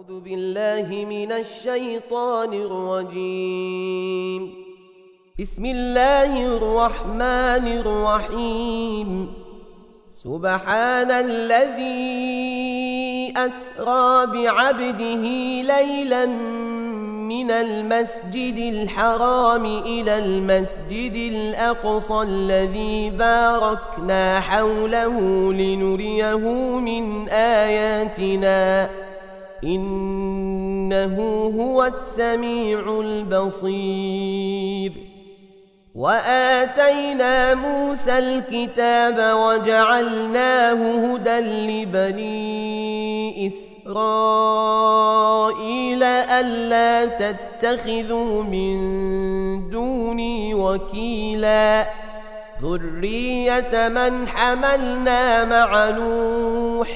أعوذ بالله من الشيطان الرجيم. بسم الله الرحمن الرحيم. سبحان الذي أسرى بعبده ليلا من المسجد الحرام إلى المسجد الأقصى الذي باركنا حوله لنريه من آياتنا إنه هو السميع البصير. وآتينا موسى الكتاب وجعلناه هدى لبني إسرائيل ألا تتخذوا من دوني وكيلا ذرية من حملنا مع نوح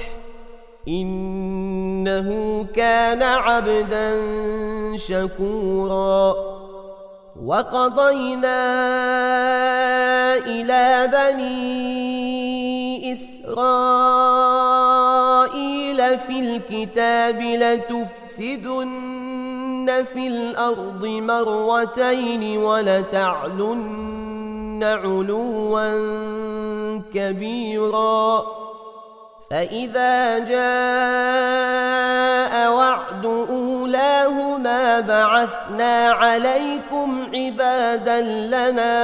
إنه كان عبدا شكورا. وقضينا إلى بني إسرائيل في الكتاب لتفسدن في الأرض مرتين ولتعلن علوا كبيرا. فإذا جاء وعد أولاهما بعثنا عليكم عبادا لنا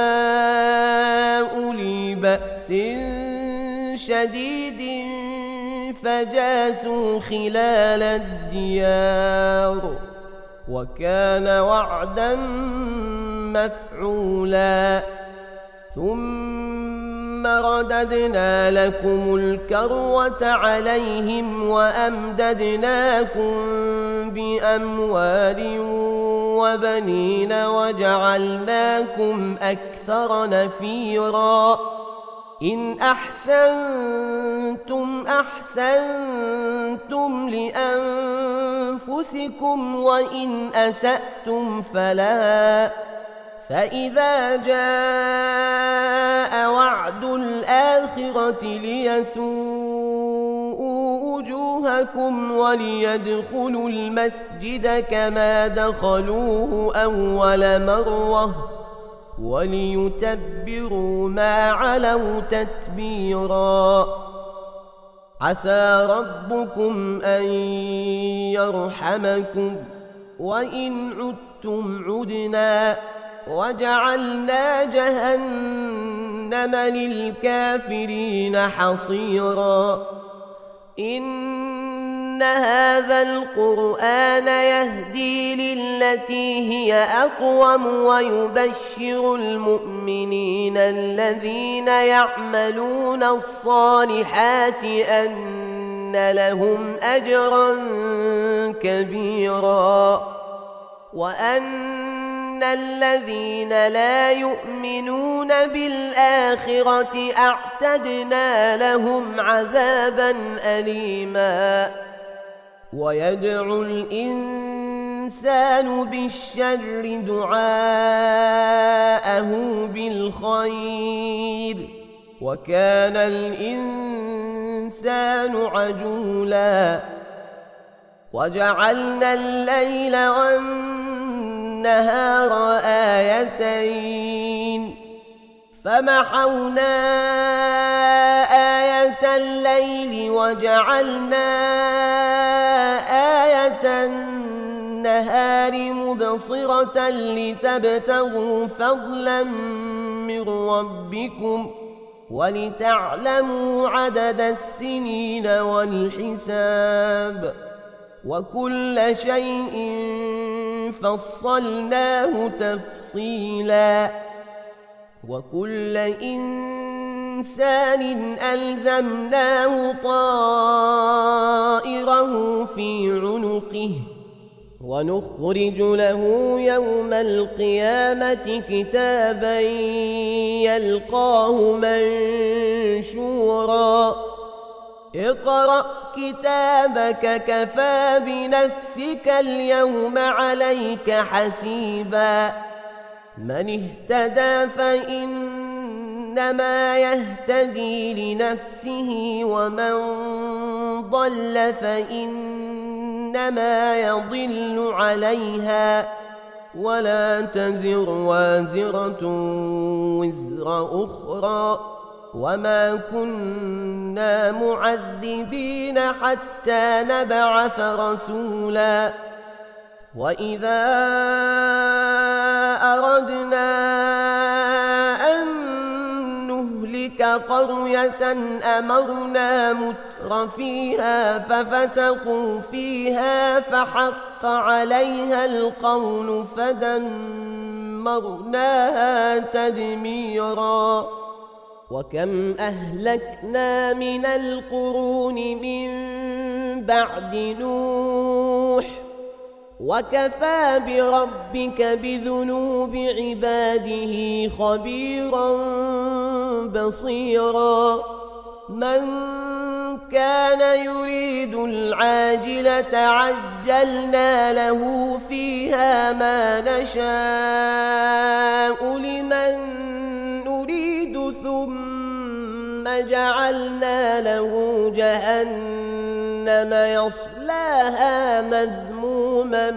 أولي بأس شديد فجاسوا خلال الديار وكان وعدا مفعولا. ثم رددنا لكم الكرة عليهم وأمددناكم بأموال وبنين وجعلناكم أكثر نفيرا. إن أحسنتم أحسنتم لأنفسكم وإن أسأتم فلها. فإذا جاء وعد الآخرة ليسوءوا وجوهكم وليدخلوا المسجد كما دخلوه أول مرة وليتبروا ما علوا تتبيرا. عسى ربكم أن يرحمكم وإن عدتم عدنا وجعلنا جهنم للكافرين حصيرا. إن هذا القرآن يهدي للتي هي أقوم ويبشر المؤمنين الذين يعملون الصالحات أن لهم أجرا كبيرا وأن الذين لا يؤمنون بالآخرة أعتدنا لهم عذابا أليما. ويدعو الإنسان بالشر دعاءه بالخير وكان الإنسان عجولا. وجعلنا الليل والنهار آيتين فمحونا آية الليل وجعلنا آية النهار مبصرة لتبتغوا فضلا من ربكم ولتعلموا عدد السنين والحساب وكل شيء فصلناه تفصيلا. وكل إنسان ألزمناه طائره في عنقه ونخرج له يوم القيامة كتابا يلقاه منشورا. اقرأ كتابك كفى بنفسك اليوم عليك حسيبا. من اهتدى فإنما يهتدي لنفسه ومن ضل فإنما إنما يضل عليها ولا تزر وازرة وزر أخرى وما كنا معذبين حتى نبعث رسولا وإذا أردنا أن نهلك قرية أمرنا متر فيها ففسقوا فيها فحق عليها القول فدمرناها تدميرا وكم أهلكنا من القرون من بعد نوح وكفى بربك بذنوب عباده خبيرا بصيرا من كان يريد العاجلة عجلنا له فيها ما نشاء لمن نريد ثم جعلنا له جهنم يصلاها مذموما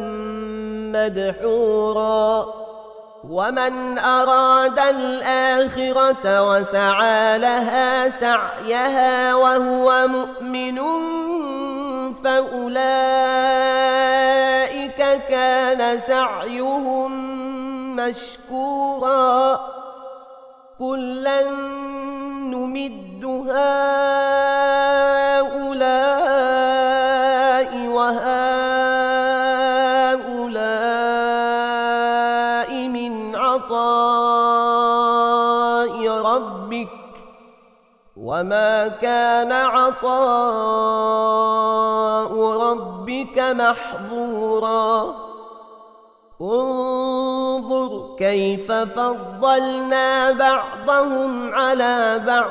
مدحورا ومن أراد الآخرة وسعى لها سعيها وهو مؤمن فأولئك كان سعيهم مشكورا كلا نمد هؤلاء وهؤلاء من عطاء ربك وما كان عطاء ربك محظورا انظر كيف فضلنا بعضهم على بعض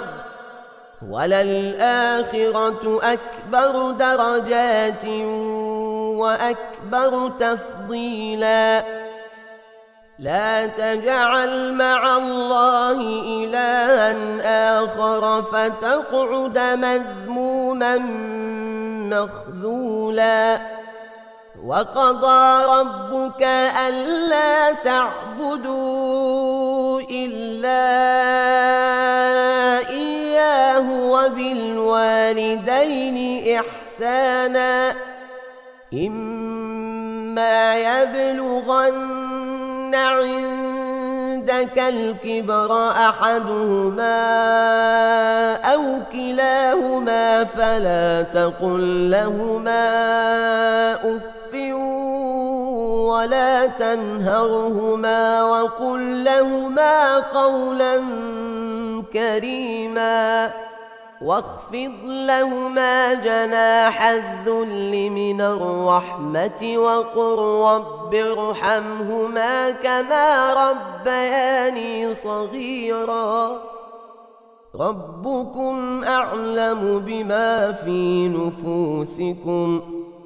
وللآخرة أكبر درجات وأكبر تفضيلا لا تجعل مع الله إلها آخر فتقعد مذموما مخذولا وقضى ربك ألا تعبدوا إلا إياه وبالوالدين إحسانا إما يبلغن عندك الكبر أحدهما أو كلاهما فلا تقل لهما أف ولا تنهرهما وقل لهما قولا كريما واخفض لهما جناح الذل من الرحمة وقل رب ارحمهما كما ربياني صغيرا ربكم أعلم بما في نفوسكم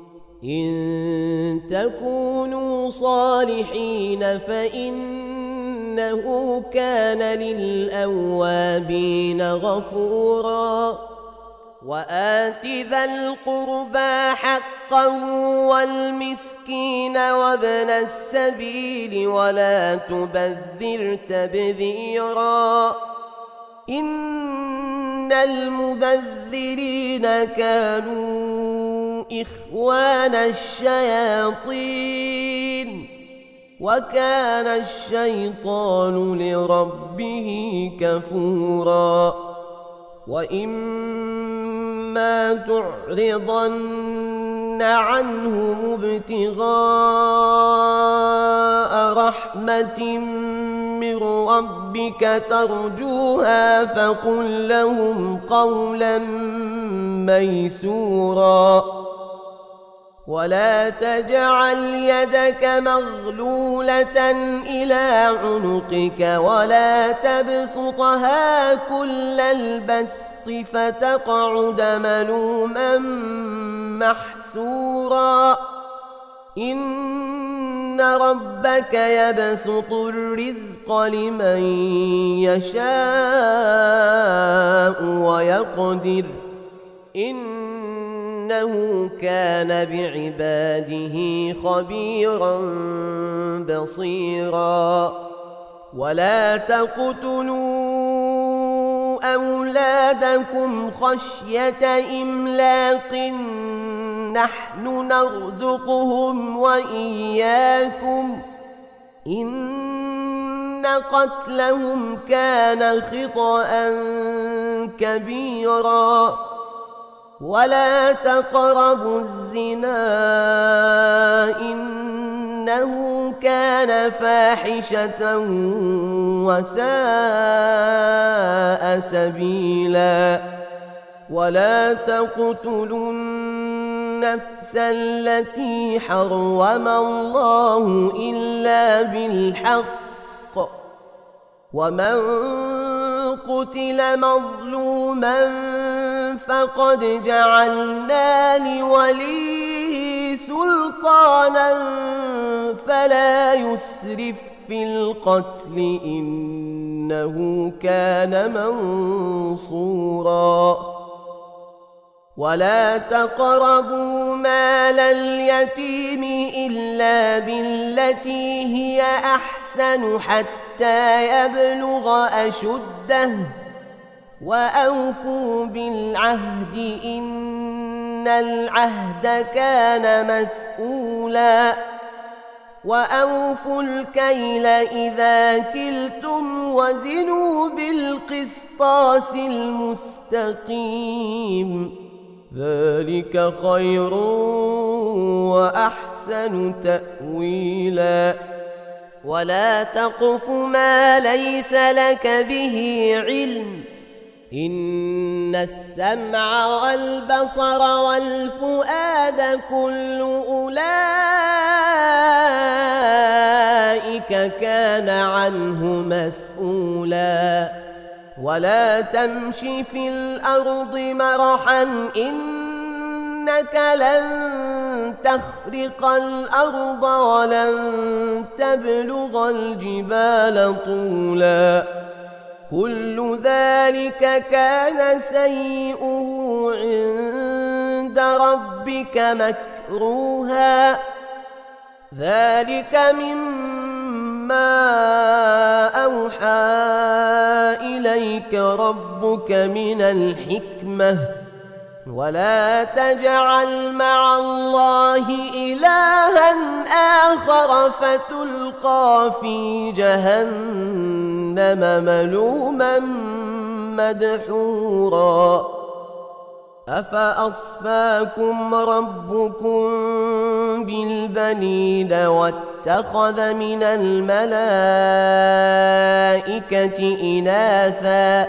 إن تكونوا صالحين فإنه كان للأوابين غفورا وآت ذا القربى حقه والمسكين وابن السبيل ولا تبذر تبذيرا إن المبذرين كانوا إخوان الشياطين وكان الشيطان لربه كفورا وإما تعرضن عنهم ابتغاء رحمة من ربك ترجوها فقل لهم قولا ميسورا ولا تجعل يدك مغلولة إلى عنقك ولا تبسطها كل البسط فتقعد ملوما محسورا إن ربك يبسط الرزق لمن يشاء ويقدر إنه إنه كان بعباده خبيرا بصيرا ولا تقتلوا أولادكم خشية إملاق نحن نرزقهم وإياكم إن قتلهم كان خطأ كبيرا ولا تقربوا الزنا إنه كان فاحشة وساء سبيلا ولا تقتلوا النفس التي حرم الله إلا بالحق ومن قتل مظلوما فقد جعلنا لوليه سلطانا فلا يسرف في القتل إنه كان منصورا ولا تقربوا مال اليتيم إلا بالتي هي أحسن حتى يبلغ أشده وأوفوا بالعهد إن العهد كان مسؤولا وأوفوا الكيل إذا كلتم وزنوا بالقسطاس المستقيم ذلك خير وأحسن تأويلا ولا تقف ما ليس لك به علم إن السمع والبصر والفؤاد كل أولئك كان عنه مسؤولا ولا تمش في الأرض مرحا إنك لن تخرق الأرض ولن تبلغ الجبال طولا كل ذلك كان سيئه عند ربك مكروها ذلك مما أوحى إليك ربك من الحكمة ولا تجعل مع الله إلها آخر فتلقى في جهنم ملوما مدحورا أفأصفاكم ربكم بالبنين واتخذ من الملائكة إناثا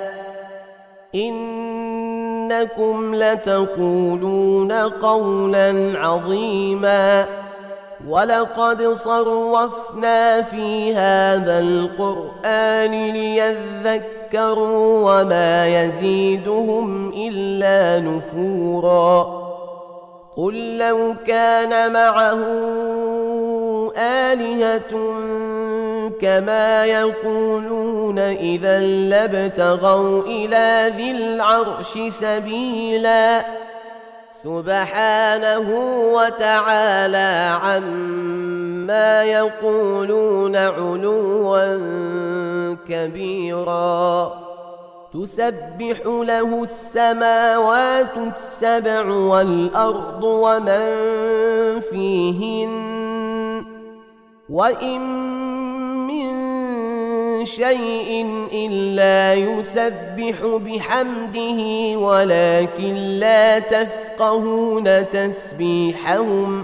إنكم لتقولون قولا عظيما ولقد صرفنا في هذا القرآن ليذكروا وما يزيدهم إلا نفورا قل لو كان معه آلهة كما يقولون إذا لابتغوا إلى ذي العرش سبيلا سبحانه وتعالى عما يقولون علوا كبيرا تسبح له السماوات السبع والأرض ومن فيهن وإن من شيء إلا يسبح بحمده ولكن لا تفقهون تسبيحهم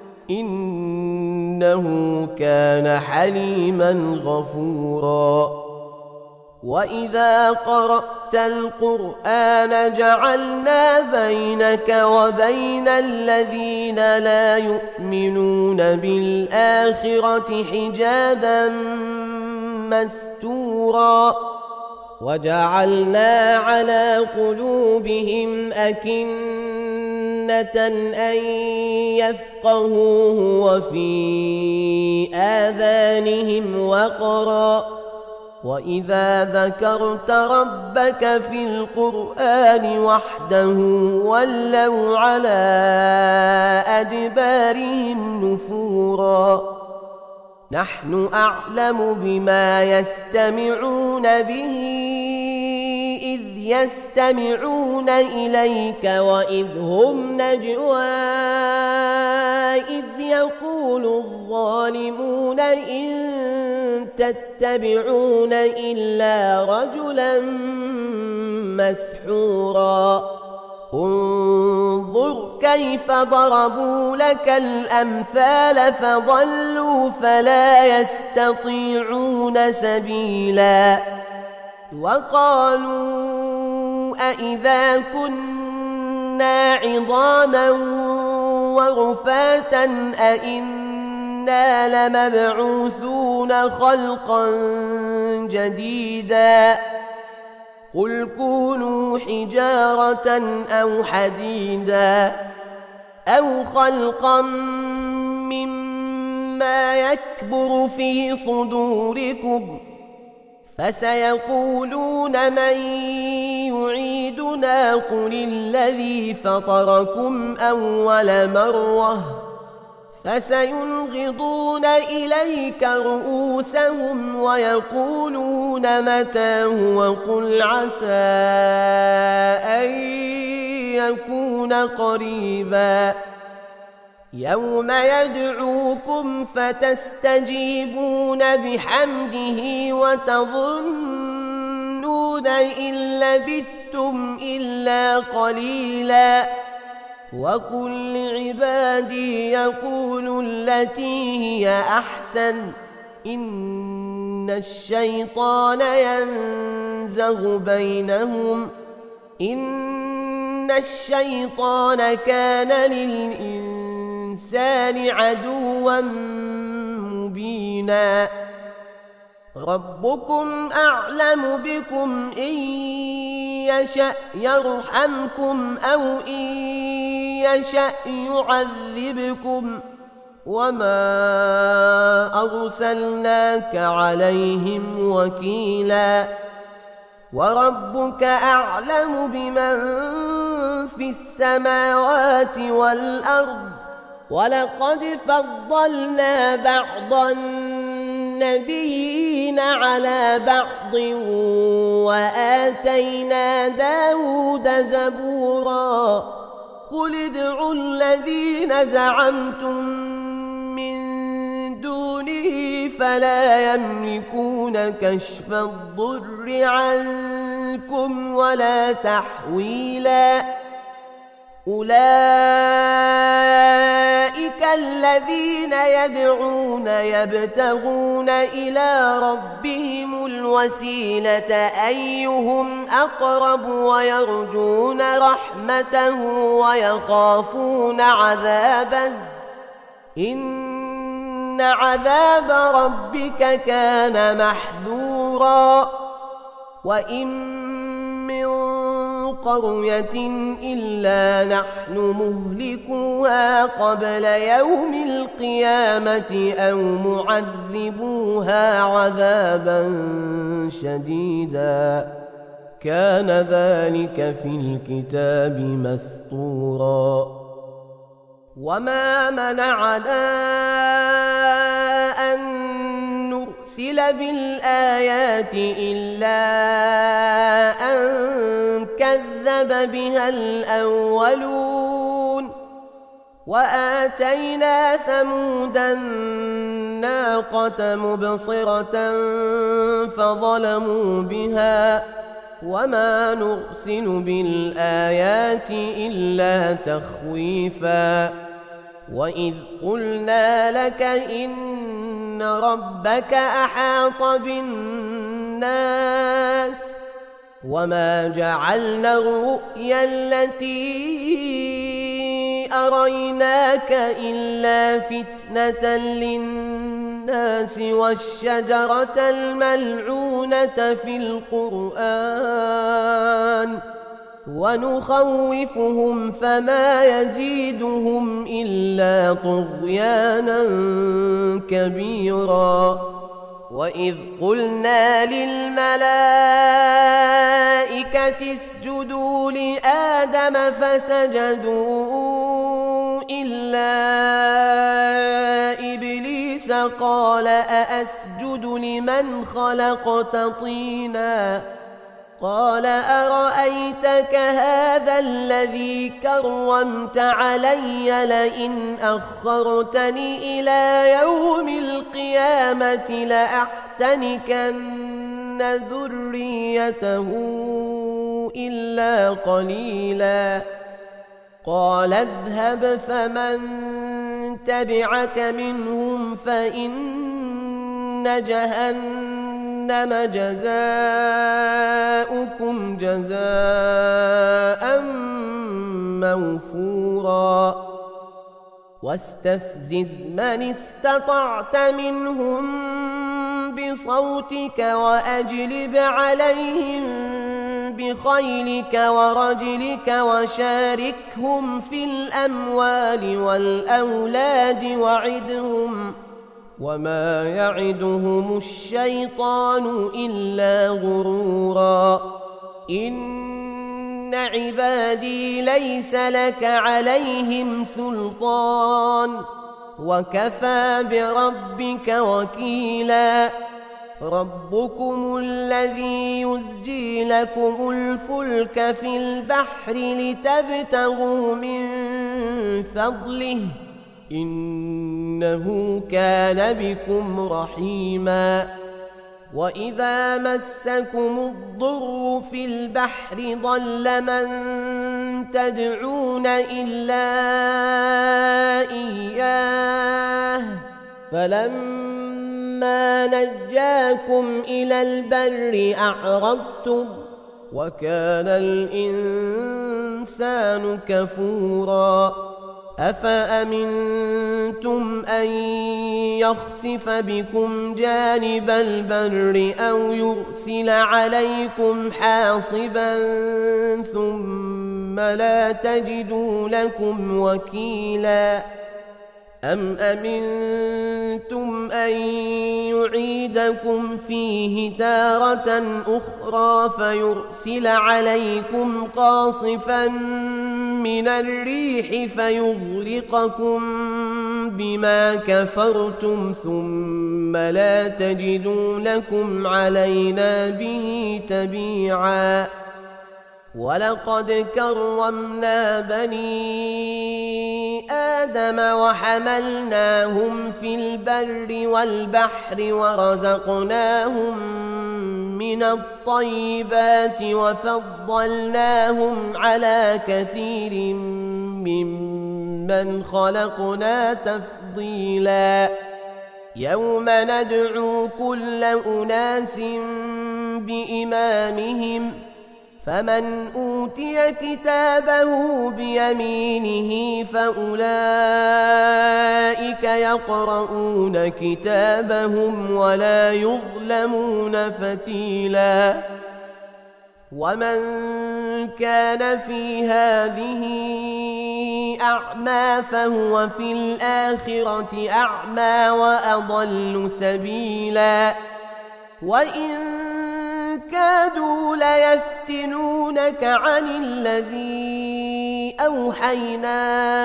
إنه كان حليما غفورا وإذا قرأت القرآن جعلنا بينك وبين الذين لا يؤمنون بالآخرة حجابا مستورا وجعلنا على قلوبهم أكنة أن يفقهوه وفي آذانهم وقرا وإذا ذكرت ربك في القرآن وحده ولوا على أدبارهم نفورا نحن أعلم بما يستمعون به إذ يستمعون إليك وإذ هم نجوى إذ يقول الظالمون إن تتبعون إلا رجلا مسحورا انظر كيف ضربوا لك الأمثال فضلوا فلا يستطيعون سبيلا وقالوا أإذا كنا عظاما ورفاتا أإنا لمبعوثون خلقا جديدا قل كونوا حجارة أو حديدا أو خلقا مما يكبر في صدوركم فسيقولون من يعيدنا قل الذي فطركم أول مرة فسينغضون إليك رؤوسهم ويقولون متى وقل عسى أن يكون قريبا يوم يدعوكم فتستجيبون بحمده وتظنون إن لبثتم إلا قليلا وقل لعبادي يقولوا التي هي أحسن إن الشيطان ينزغ بينهم إن الشيطان كان للإنسان عدوا مبينا ربكم أعلم بكم إن يشأ يرحمكم أو إن يشأ يعذبكم وما أرسلناك عليهم وكيلا وربك أعلم بمن في السماوات والأرض ولقد فضلنا بعض النبيين على بعض وآتينا داود زبورا قل ادعوا الذين زعمتم من دونه فلا يملكون كشف الضر عنكم ولا تحويلا أولئك الذين يدعون يبتغون إلى ربهم الوسيلة أيهم أقرب ويرجون رحمته ويخافون عذابه إن عذاب ربك كان محذورا وإن من قرية إلا نحن مهلكوها قبل يوم القيامة أو معذبوها عذابا شديدا كان ذلك في الكتاب مسطورا وما منعنا أن نرسل بالآيات إلا أن كذب بها الأولون وآتينا ثمود الناقة مبصرة فظلموا بها وما نرسل بالآيات إلا تخويفا وإذ قلنا لك إن ربك أحاط بالناس وما جعلنا الرؤيا التي أريناك إلا فتنة للناس والشجرة الملعونة في القرآن ونخوفهم فما يزيدهم إلا طغيانا كبيرا وإذ قلنا للملائكة اسجدوا لآدم فسجدوا إلا إبليس قال أأسجد لمن خلقت طينا قال أرأيتك هذا الذي كرمت علي لئن أخرتني إلى يوم القيامة لأحتنكن ذريته إلا قليلا قال اذهب فمن تبعك منهم فإن جهنم جزاؤكم جزاء موفورا واستفزز من استطعت منهم بصوتك وأجلب عليهم بخيلك ورجلك وشاركهم في الأموال والأولاد وعدهم وما يعدهم الشيطان إلا غرورا إن عبادي ليس لك عليهم سلطان وكفى بربك وكيلا ربكم الذي يزجي لكم الفلك في البحر لتبتغوا من فضله إنه كان بكم رحيما وإذا مسكم الضر في البحر ضل من تدعون إلا إياه فلما نجاكم إلى البر أعرضتم وكان الإنسان كفورا أفأمنتم أن يخسف بكم جانب البر أو يرسل عليكم حاصبا ثم لا تجدوا لكم وكيلا أم أمنتم أن يعيدكم فيه تارة أخرى فيرسل عليكم قاصفا من الريح فيغرقكم بما كفرتم ثم لا تجدوا لكم علينا به تبيعا ولقد كرمنا بني آدم وحملناهم في البر والبحر ورزقناهم من الطيبات وفضلناهم على كثير ممن خلقنا تفضيلا يوم ندعو كل أناس بإمامهم فمن أوتي كتابه بيمينه فأولئك يقرؤون كتابهم ولا يظلمون فتيلا ومن كان في هذه أعمى فهو في الآخرة أعمى وأضل سبيلا وإن كادوا ليفتنونك عن الذي أوحينا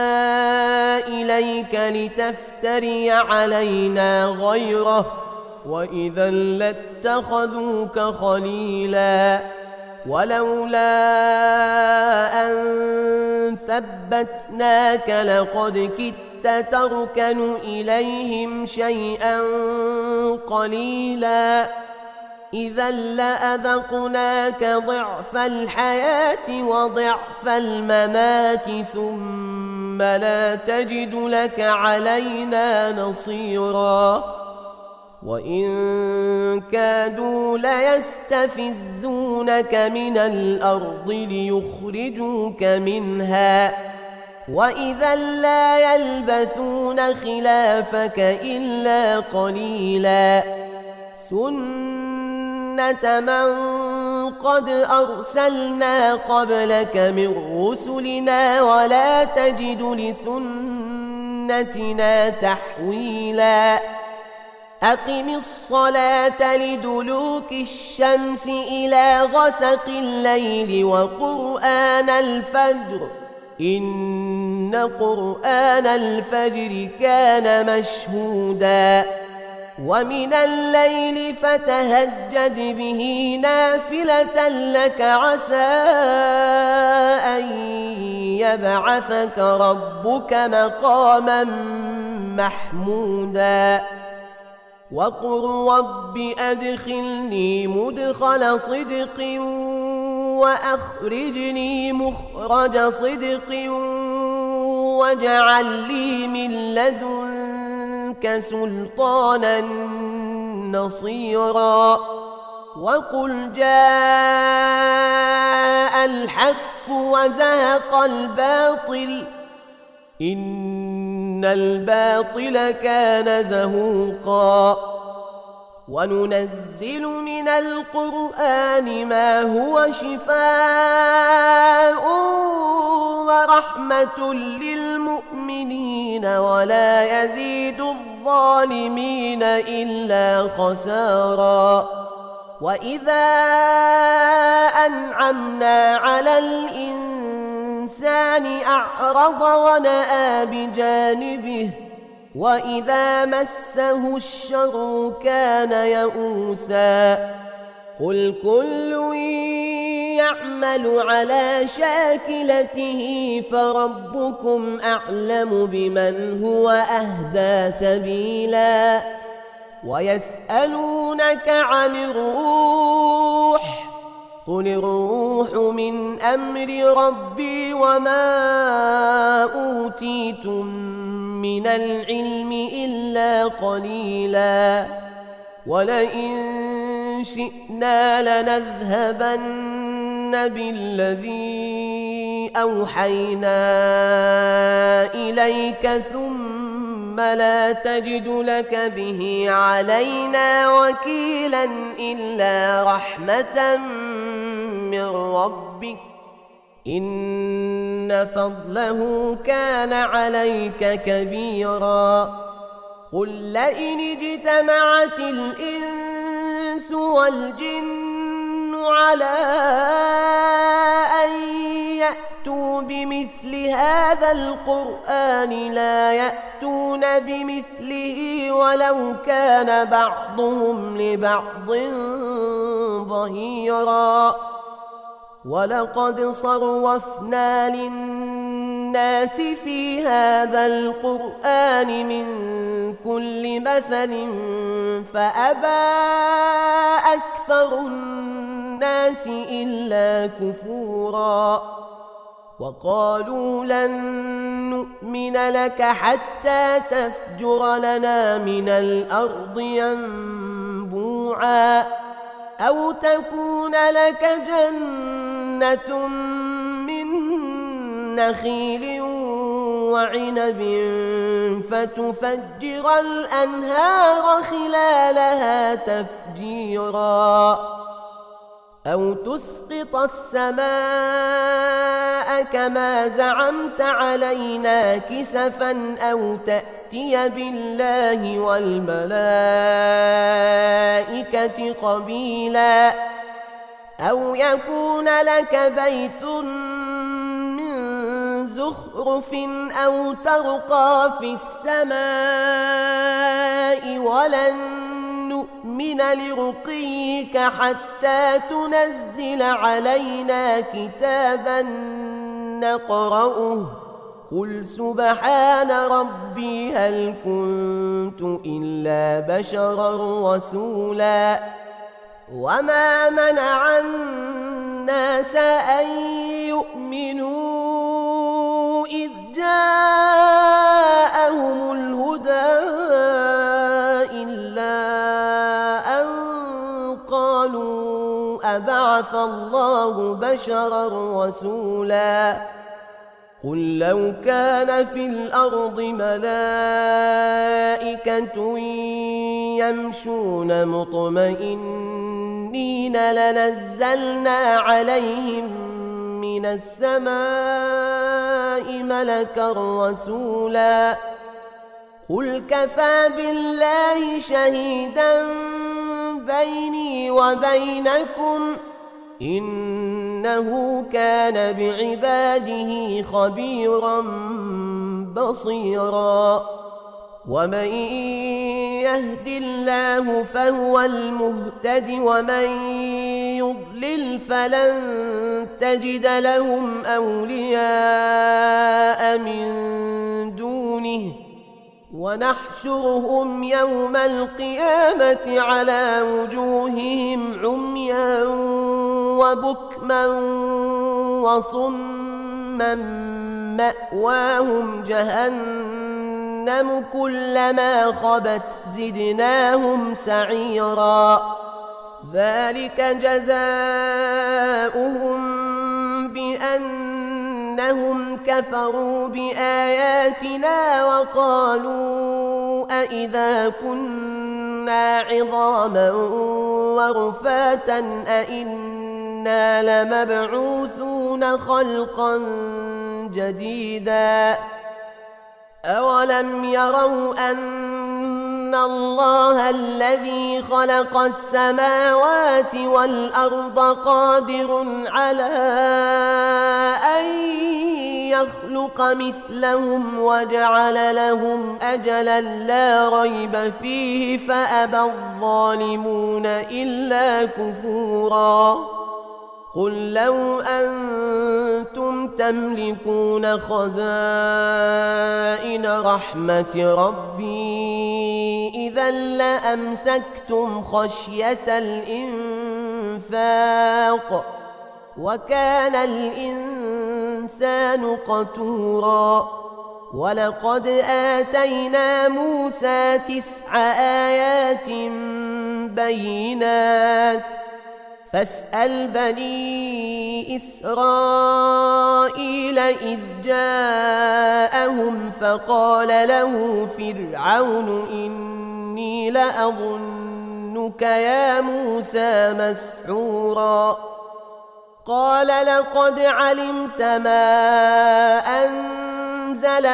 إليك لتفتري علينا غيره وإذا لاتخذوك خليلا ولولا أن ثبتناك لقد كدت تركن إليهم شيئا قليلا إذا لأذقناك ضعف الحياة وضعف الممات ثم لا تجد لك علينا نصيرا وإن كادوا ليستفزونك من الأرض ليخرجوك منها وإذا لا يلبثون خلافك إلا قليلا سنة من قد أرسلنا قبلك من رسلنا ولا تجد لسنتنا تحويلا أقم الصلاة لدلوك الشمس إلى غسق الليل وقرآن الفجر إن قرآن الفجر كان مشهودا ومن الليل فتهجد به نافلة لك عسى أن يبعثك ربك مقاما محمودا وقل رب أدخلني مدخل صدق وأخرجني مخرج صدق واجعل لي من لدنك سلطانا نصيرا وقل جاء الحق وزهق الباطل إن الباطل كان زهوقا وننزل من القرآن ما هو شفاء ورحمة للمؤمنين ولا يزيد الظالمين إلا خسارا وإذا أنعمنا على الإنسان أعرض ونأى بجانبه وإذا مسه الشر كان يئوسا قل كل يعمل على شاكلته فربكم أعلم بمن هو أهدى سبيلا ويسألونك عن الروح قل الروح من أمر ربي وما أوتيتم من العلم إلا قليلا ولئن شئنا لنذهبن بالذي أوحينا إليك ثم لا تجد لك به علينا وكيلا إلا رحمة من ربك إن فضله كان عليك كبيرا قل لئن اجتمعت الإنس والجن على أن يأتوا بمثل هذا القرآن لا يأتون بمثله ولو كان بعضهم لبعض ظهيرا ولقد صرفنا للناس في هذا القرآن من كل مثل فأبى أكثر الناس إلا كفورا وقالوا لن نؤمن لك حتى تفجر لنا من الأرض ينبوعا أو تكون لك جنة من نخيل وعنب فتفجر الأنهار خلالها تفجيرا أو تسقط السماء كما زعمت علينا كسفا أو تأتي بالله والملائكة قبيلا أو يكون لك بيت من زخرف أو ترقى في السماء ولن نؤمن لرقيك حتى تنزل علينا كتابا نقرأه قل سبحان ربي هل كنت إلا بشرا رسولا وما منع الناس أن يؤمنوا إذ جاءهم الهدى إلا أن قالوا أبعث الله بشرا رسولا قل لو كان في الأرض ملائكة يمشون مطمئنين لنزلنا عليهم من السماء ملكا رسولا قل كفى بالله شهيدا بيني وبينكم إنه كان بعباده خبيرا بصيرا ومن يهد الله فهو المهتد ومن يضلل فلن تجد لهم أولياء من دونه ونحشرهم يوم القيامة على وجوههم عميا وبكما وصما مأواهم جهنم كلما خبت زدناهم سعيرا ذلك جزاؤهم بأنهم كفروا بآياتنا وقالوا أئذا كنا عظاما ورفاتا أئنا لمبعوثون خلقا جديدا أولم يروا أن الله الذي خلق السماوات والأرض قادر على أن يخلق مثلهم وجعل لهم أجلا لا ريب فيه فأبى الظالمون إلا كفورا قل لو أنتم تملكون خزائن رحمة ربي إذا لأمسكتم خشية الإنفاق وكان الإنسان قتورا ولقد آتينا موسى 9 آيات بينات فاسأل بني إسرائيل إذ جاءهم فقال له فرعون إني لأظنك يا موسى مسحورا قال لقد علمت ما أنزل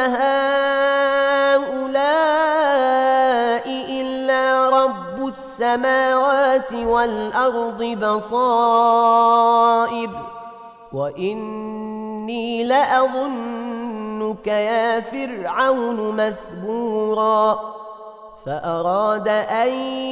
هؤلاء إلا رب السماوات والأرض بصائر وإني لأظنك يا فرعون مثبورا فأراد أن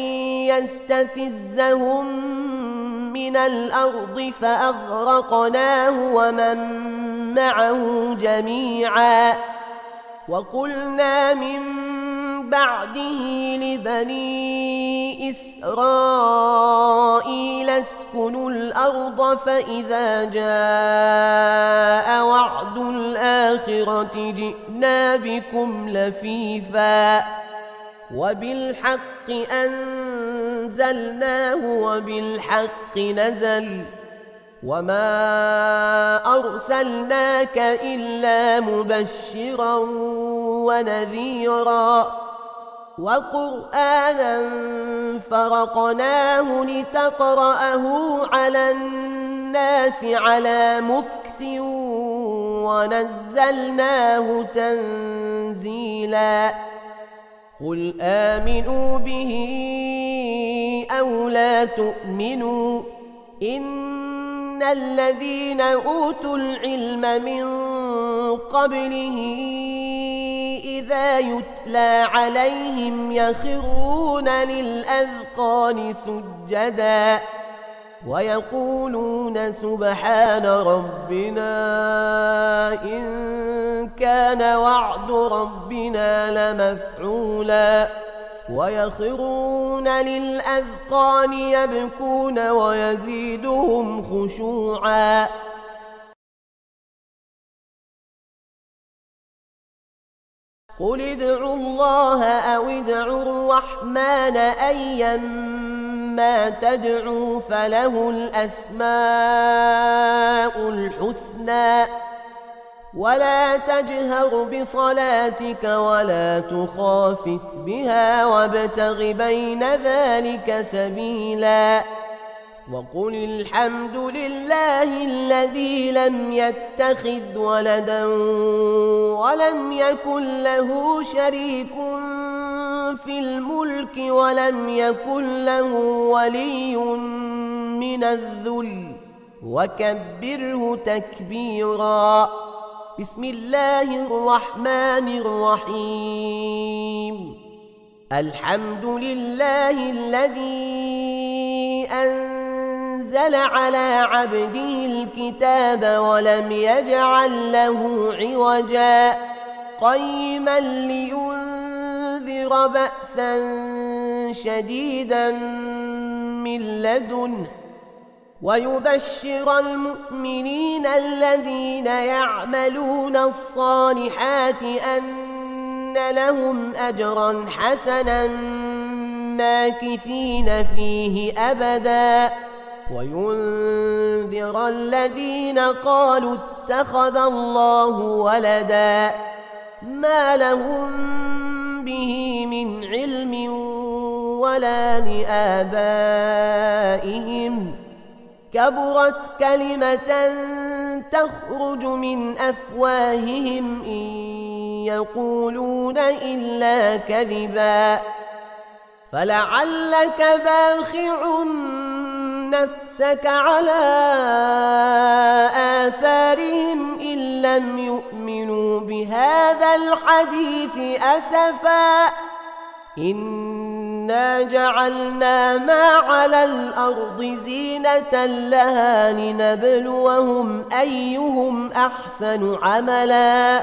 يستفزهم من الأرض فأغرقناه ومن معه جميعا وقلنا من بعده لبني إسرائيل اسكنوا الأرض فإذا جاء وعد الآخرة جئنا بكم لفيفا وبالحق أنزلناه وبالحق نزل وما أرسلناك إلا مبشرا ونذيرا وقرآنا فرقناه لتقرأه على الناس على مكث ونزلناه تنزيلا قل آمنوا به أو لا تؤمنوا إن الذين أوتوا العلم من قبله إذا يتلى عليهم يخرون للأذقان سجدا ويقولون سبحان ربنا إن كان وعد ربنا لمفعولا ويخرون للأذقان يبكون ويزيدهم خشوعا قل ادعوا الله أو ادعوا الرحمن أيما تدعوا فله الأسماء الحسنى ولا تجهر بصلاتك ولا تخافت بها وابتغ بين ذلك سبيلا وقل الحمد لله الذي لم يتخذ ولدا ولم يكن له شريك في الملك ولم يكن له ولي من الذل وكبره تكبيرا. بسم الله الرحمن الرحيم. الحمد لله الذي أنزل على عبده الكتاب ولم يجعل له عوجا قيما لينذر بأسا شديدا من لدنه ويبشر المؤمنين الذين يعملون الصالحات أن لهم أجرا حسنا ماكثين فيه أبدا وينذر الذين قالوا اتخذ الله ولدا ما لهم به من علم ولا لآبائهم كبرت كلمة تخرج من أفواههم إن يقولون إلا كذبا فلعلك باخع نفسك على آثارهم إن لم يؤمنوا بهذا الحديث أسفا إنا جعلنا ما على الأرض زينة لها لنبلوهم أيهم أحسن عملا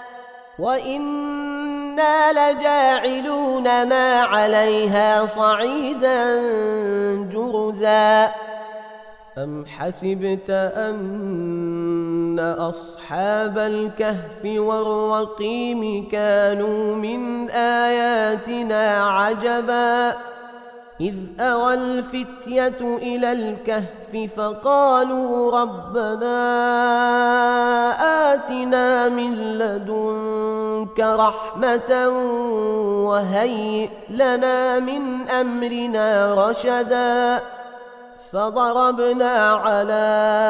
وإنا لجاعلون ما عليها صعيدا جرزا. أم حسبت أن أصحاب الكهف والرقيم كانوا من آياتنا عجبا إذ أوى الفتية إلى الكهف فقالوا ربنا آتنا من لدنك رحمة وهيئ لنا من أمرنا رشدا فضربنا على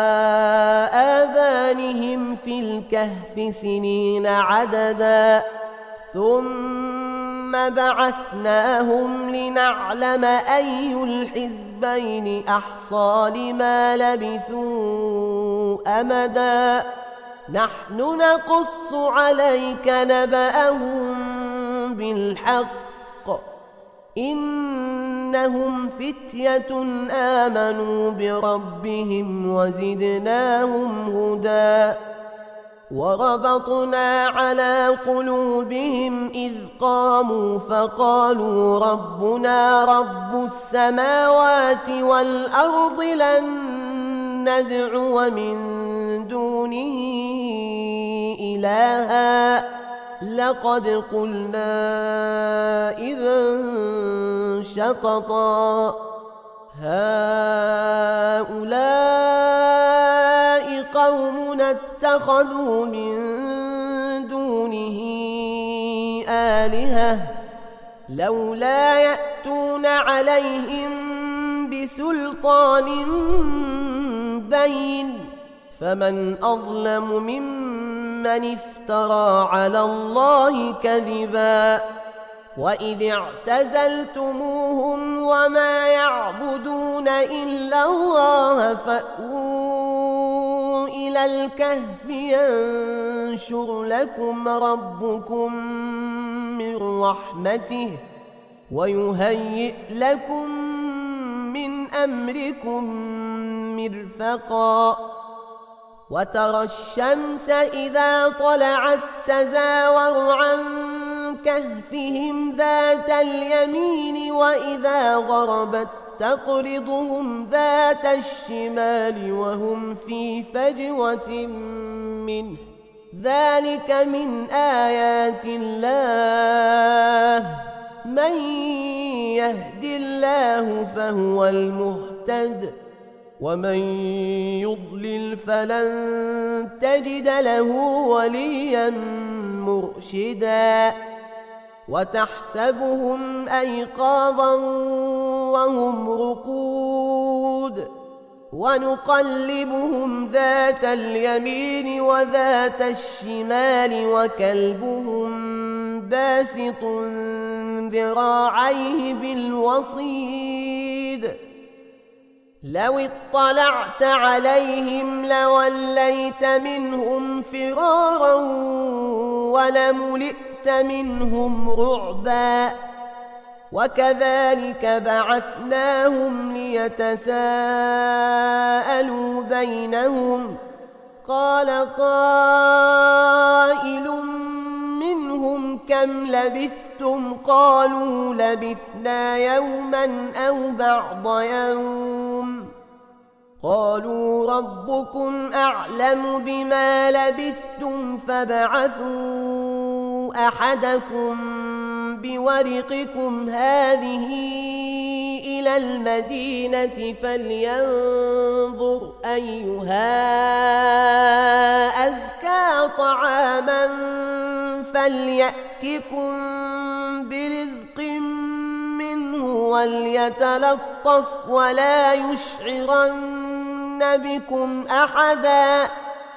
آذانهم في الكهف سنين عددا ثم بعثناهم لنعلم أي الحزبين أحصى لما لبثوا أمدا نحن نقص عليك نبأهم بالحق إنهم فتية آمنوا بربهم وزدناهم هدى وربطنا على قلوبهم إذ قاموا فقالوا ربنا رب السماوات والأرض لن ندعو من دونه إلها لقد قلنا إذا شططا هؤلاء قومنا اتخذوا من دونه آلهة لولا يأتون عليهم بسلطان بين فمن أظلم ممن افترى على الله كذبا وإذ اعتزلتموهم وما يعبدون إلا الله فأووا إلى الكهف ينشر لكم ربكم من رحمته ويهيئ لكم من أمركم مرفقا وترى الشمس إذا طلعت تزاور عن كهفهم ذات اليمين وإذا غربت تقرضهم ذات الشمال وهم في فجوة منه ذلك من آيات الله من يهد الله فهو المهتد ومن يضلل فلن تجد له وليا مرشدا وتحسبهم أيقاظا وهم رقود ونقلبهم ذات اليمين وذات الشمال وكلبهم باسط ذراعيه بالوصيد لو اطلعت عليهم لوليت منهم فرارا ولملئت منهم رعبا وكذلك بعثناهم ليتساءلوا بينهم قال قائل منهم كم لبثتم قالوا لبثنا يوما أو بعض يوم قالوا ربكم أعلم بما لبثتم فابعثوا أحدكم بورقكم هذه إلى المدينة فلينظر أيها أزكى طعاما فليأتكم برزق منه وليتلطف ولا يشعرن بكم أحدا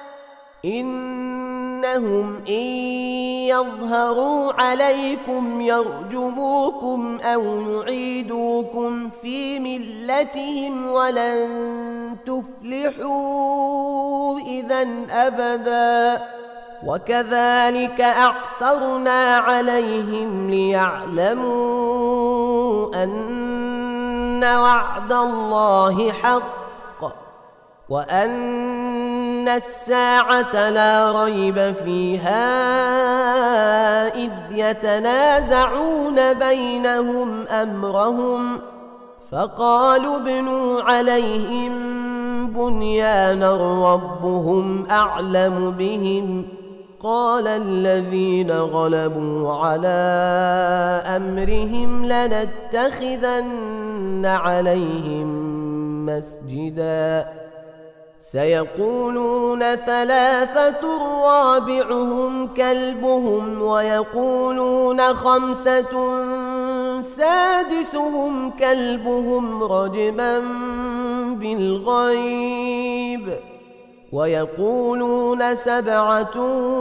إنهم إن يظهروا عليكم يرجموكم أو يعيدوكم في ملتهم ولن تفلحوا إذا أبدا وكذلك أعثرنا عليهم ليعلموا أن وعد الله حق وأن الساعة لا ريب فيها إذ يتنازعون بينهم أمرهم فقالوا ابنوا عليهم بنيانا ربهم أعلم بهم قال الذين غلبوا على أمرهم لنتخذن عليهم مسجدا سيقولون ثلاثة رابعهم كلبهم ويقولون خمسة سادسهم كلبهم رجما بالغيب ويقولون سبعة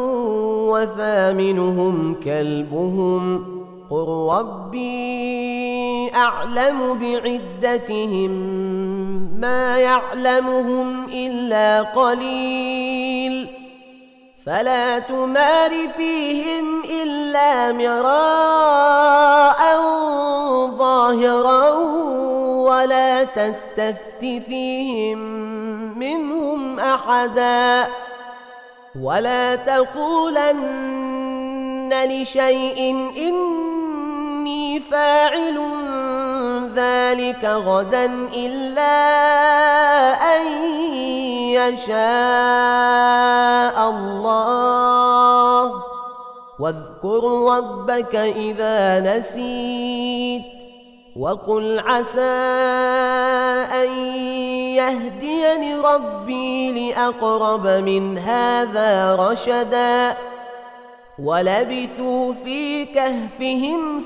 وثامنهم كلبهم قل ربي أعلم بعدتهم ما يعلمهم إلا قليل فلا تمار فيهم إلا مراء ظاهرا ولا تستفت فيهم منهم أحدا ولا تقولن لشيء إني فاعل ذلك غدا إلا أن يشاء الله واذكر ربك إذا نسيت وقل عسى أن يهديني ربي لأقرب من هذا رشدا ولبثوا في كهفهم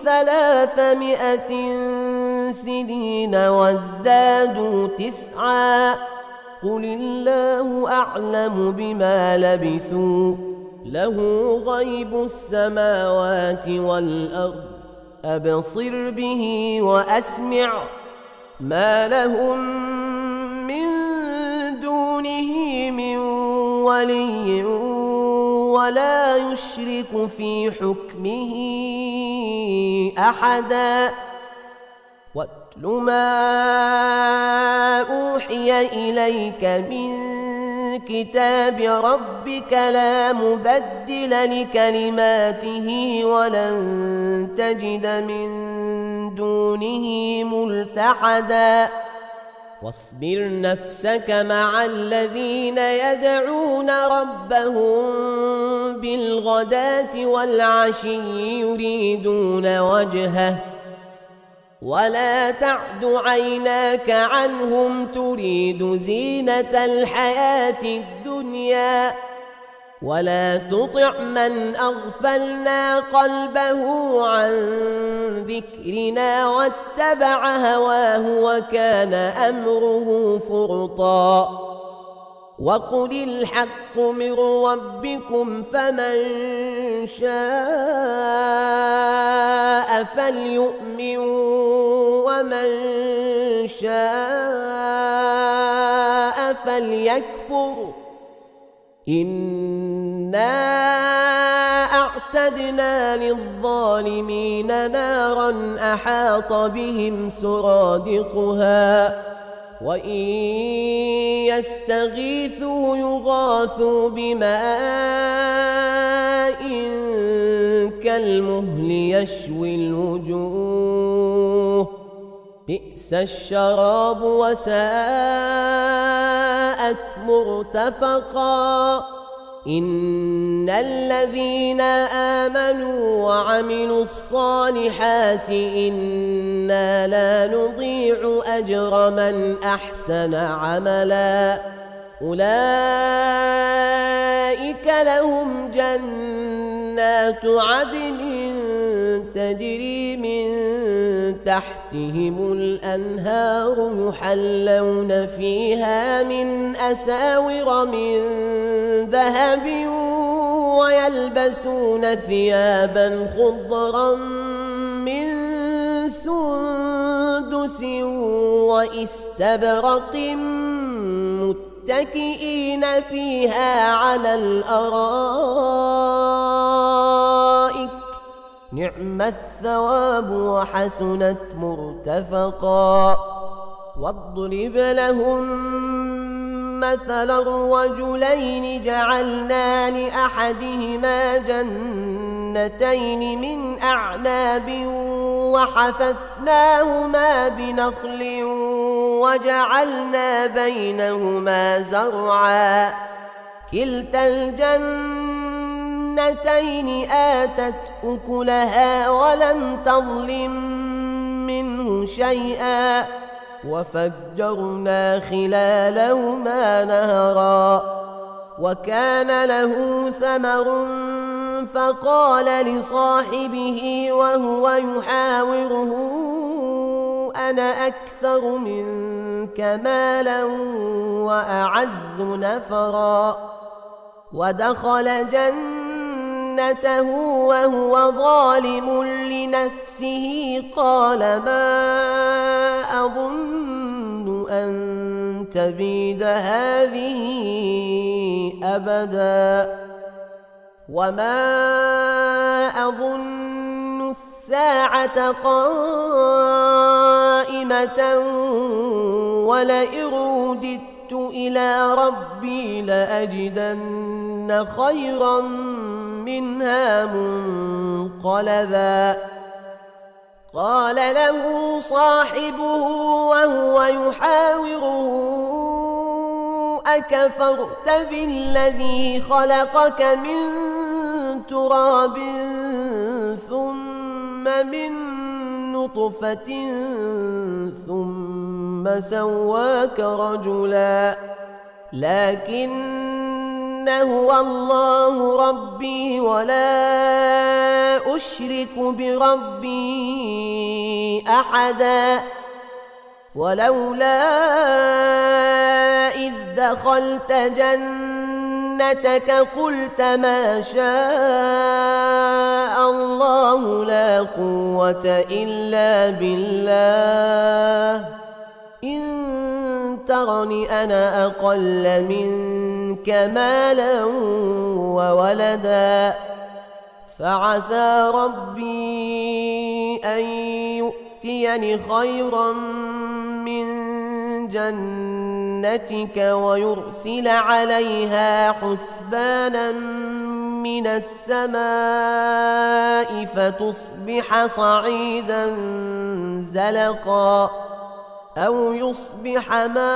300 سنين وازدادوا 9 قل الله أعلم بما لبثوا له غيب السماوات والأرض أبصر به وأسمع ما لهم من دونه من ولي ولا يشرك في حكمه أحدا واتل ما أوحي إليك من كتاب ربك لا مبدل لكلماته ولن تجد من دونه ملتحدا واصبر نفسك مع الذين يدعون ربهم بالغداة والعشي يريدون وجهه ولا تعد عيناك عنهم تريد زينة الحياة الدنيا ولا تطع من أغفلنا قلبه عن ذكرنا واتبع هواه وكان أمره فرطا وقل الحق من ربكم فمن شاء فليؤمن ومن شاء فليكفر إنا أعتدنا للظالمين نارا أحاط بهم سرادقها وإن يستغيثوا يغاثوا بماء كالمهل يشوي الوجوه بئس الشراب وساءت مرتفقا إن الذين آمنوا وعملوا الصالحات إنا لا نضيع أجر من أحسن عملا أولئك لهم جنات عدن تجري من تحتهم الأنهار يحلون فيها من أساور من ذهب ويلبسون ثيابا خضرا من سندس واستبرق متكئين فيها على الأرائك نعم الثواب وحسنت مرتفقا واضرب لهم مثلا الرجلين جعلنا لأحدهما جنتين من أعناب وحففناهما بنخل وجعلنا بينهما زرعا كلتا الجنتين آتت أكلها ولم تظلم منه شيئا وفجرنا خلالهما نهرا وكان له ثمر فقال لصاحبه وهو يحاوره أنا أكثر منك مالا وأعز نفرا ودخل جنته وهو ظالم لنفسه قال ما أظن أن تبيد هذه أبدا وما أظن الساعة قائمة ولئن رددت إلى ربي لأجدن خيرا منها منقلبا قال له صاحبه وهو يحاوره أكفرت بالذي خلقك من تراب ثم من نطفة ثم سواك رجلا لكن هو الله ربي ولا أشرك بربي أحدا ولولا إذ دخلت جنتك قلت ما شاء الله لا قوة إلا بالله إن ترني أنا أقل منك مالا وولدا فعسى ربي أن يؤتيني خيرا من جنتك ويرسل عليها حسبانا من السماء فتصبح صعيدا زلقا أو يصبح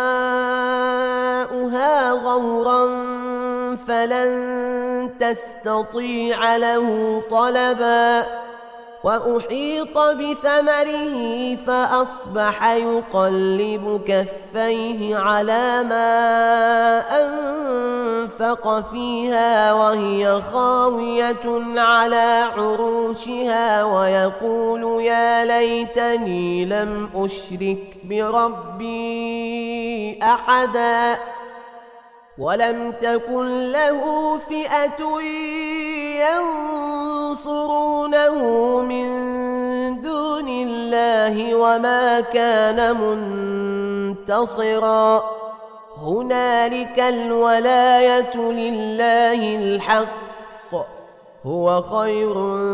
ماؤها غورا فلن تستطيع له طلبا وأحيط بثمره فأصبح يقلب كفيه على ما أنفق فيها وهي خاوية على عروشها ويقول يا ليتني لم أشرك بربي أحدا ولم تكن له فئة ينصرونه من دون الله وما كان منتصرا هنالك الولاية لله الحق هو خير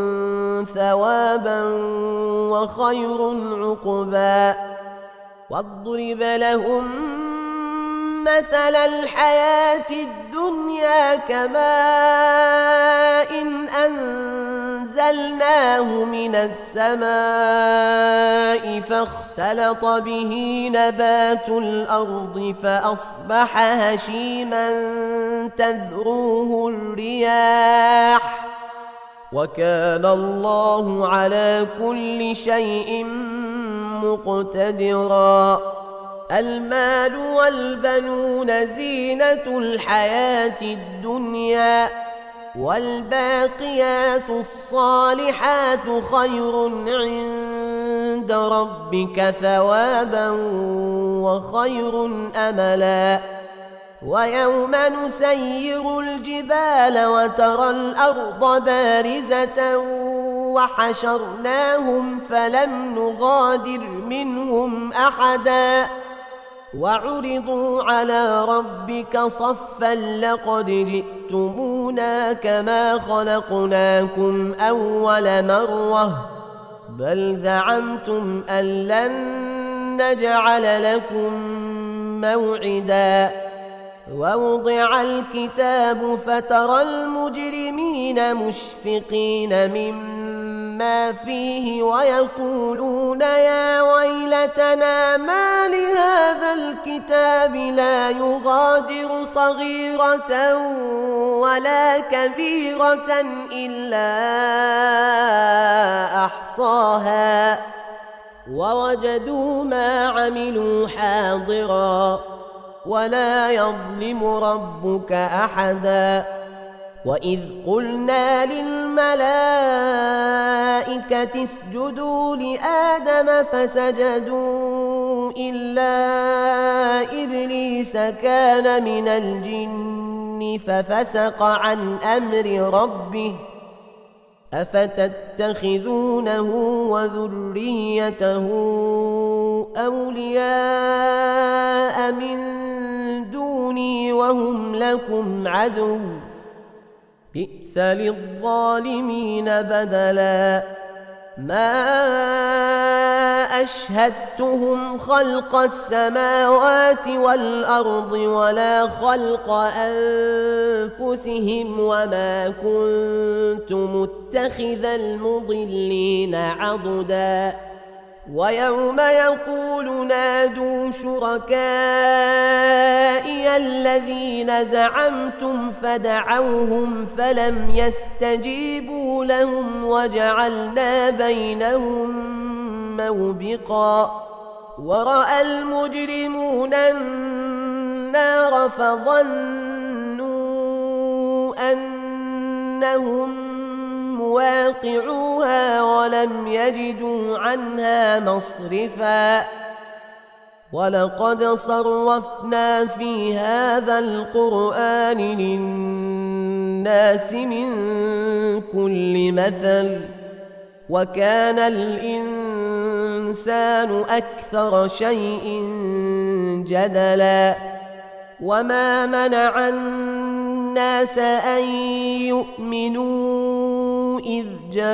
ثوابا وخير عقبا واضرب لهم مثل الحياة الدنيا كماء أنزلناه من السماء فاختلط به نبات الأرض فأصبح هشيما تذروه الرياح وكان الله على كل شيء مقتدرا المال والبنون زينة الحياة الدنيا والباقيات الصالحات خير عند ربك ثوابا وخير أملا ويوم نسير الجبال وترى الأرض بارزة وحشرناهم فلم نغادر منهم أحدا وعرضوا على ربك صفا لقد جئتمونا كما خلقناكم أول مرة بل زعمتم أن لن نجعل لكم موعدا ووضع الكتاب فترى المجرمين مشفقين مما فيه ويقولون يا ويلتنا ما لهذا الكتاب لا يغادر صغيرة ولا كبيرة إلا أحصاها ووجدوا ما عملوا حاضرا ولا يظلم ربك أحدا وإذ قلنا للملائكة اسجدوا لآدم فسجدوا إلا إبليس كان من الجن ففسق عن أمر ربه أفتتخذونه وذريته أولياء من دوني وهم لكم عدو بئس للظالمين بدلا ما أشهدتهم خلق السماوات والأرض ولا خلق أنفسهم وما كنت متخذ المضلين عضدا ويوم يقول نادوا شركائي الذين زعمتم فدعوهم فلم يستجيبوا لهم وجعلنا بينهم موبقا ورأى المجرمون النار فظنوا أنهم مواقعوها ولم يجدوا عنها مصرفا ولقد صرفنا في هذا القرآن للناس من كل مثل وكان الإنسان أكثر شيء جدلا وما منع الناس أن يؤمنوا إذ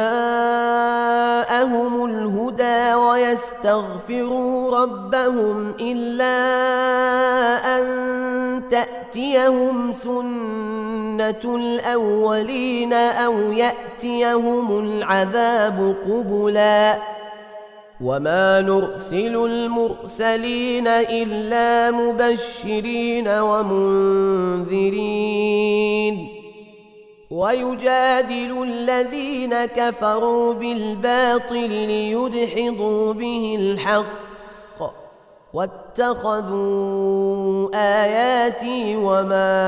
جاءهم الهدى ويستغفروا ربهم إلا أن تأتيهم سنة الأولين أو يأتيهم العذاب قبلا وما نرسل المرسلين إلا مبشرين ومنذرين ويجادل الذين كفروا بالباطل ليدحضوا به الحق واتخذوا آياتي وما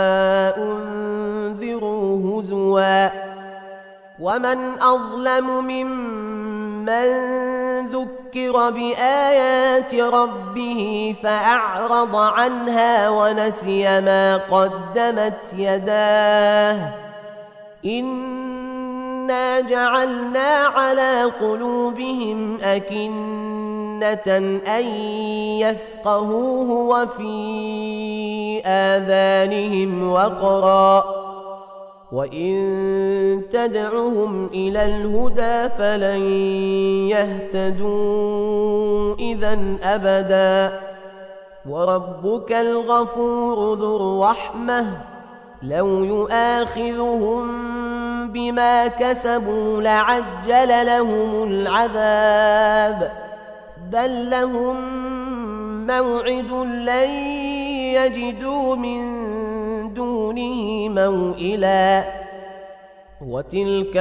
أنذروا هزوا ومن أظلم ممن ذكر بآيات ربه فأعرض عنها ونسي ما قدمت يداه إنا جعلنا على قلوبهم أكنة أن يفقهوه وفي آذانهم وقرا وإن تدعهم إلى الهدى فلن يهتدوا إذن أبدا وربك الغفور ذو الرحمة لو يؤاخذهم بما كسبوا لعجل لهم العذاب بل لهم موعد لن يجدوا من دونه موئلا وتلك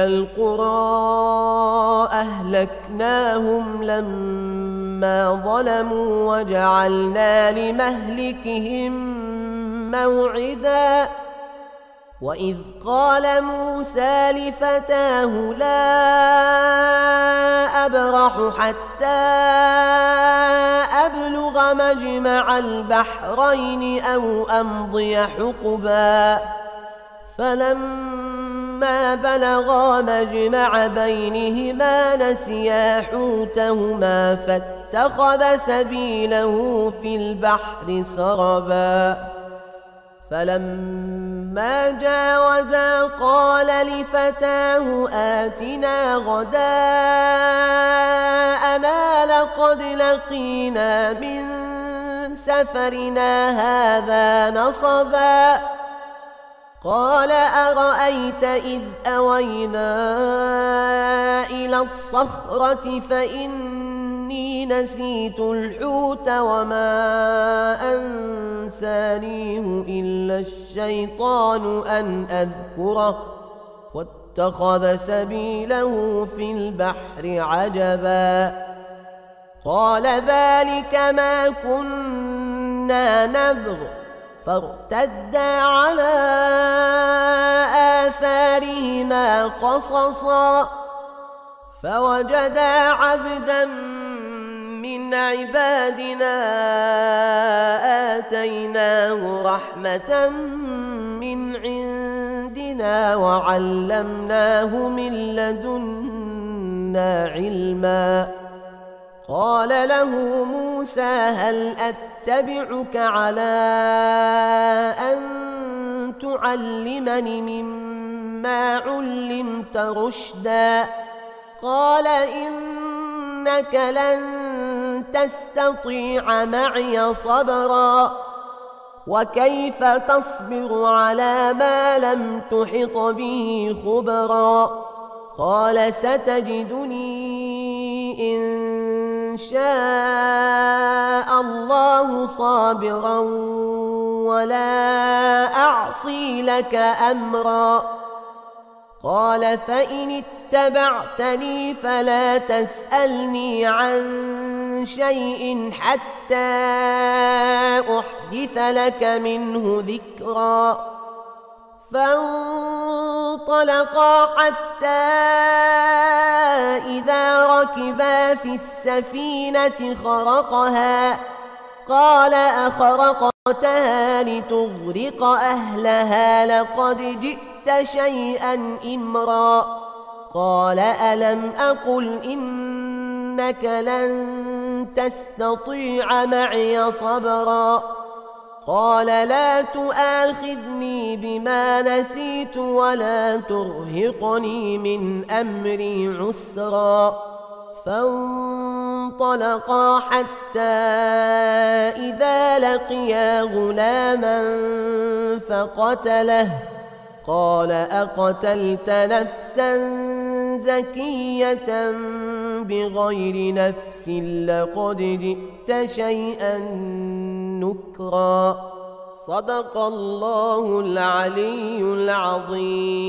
القرى أهلكناهم لما ظلموا وجعلنا لمهلكهم موعدا وإذ قال موسى لفتاه لا أبرح حتى أبلغ مجمع البحرين أو أمضي حقبا فلما بلغا مجمع بينهما نسيا حوتهما فاتخذ سبيله في البحر سربا فلما جاوزا قال لفتاه آتنا غداءنا لقد لقينا من سفرنا هذا نصبا قال أرأيت إذ أوينا إلى الصخرة فإني نسيت الحوت وما أنسانيه إلا الشيطان أن أذكره واتخذ سبيله في البحر عجبا قال ذلك ما كنا نبغ فارتدا على آثارهما قصصا فوجدا عبدا من عبادنا آتيناه رحمة من عندنا وعلمناه من لدنا علما قال له موسى هل أتبعك على أن تعلمني مما علمت رشدا قال إنك لن تستطيع معي صبرا وكيف تصبر على ما لم تحط به خبرا قال ستجدني إن شاء الله صابرا ولا أعصي لك أمرا قال فإن اتبعتني فلا تسألني عن شيء حتى أحدث لك منه ذكرا فانطلقا حتى إذا ركبا في السفينة خرقها قال أخرقتها لتغرق أهلها لقد جئت شيئا إمرا قال ألم أقل إنك لن تستطيع معي صبرا قال لا تؤاخذني بما نسيت ولا ترهقني من أمري عسرا فانطلقا حتى إذا لقيا غلاما فقتله قال أقتلت نفسا زكية بغير نفس لقد جئت شيئا نكرا صدق الله العلي العظيم.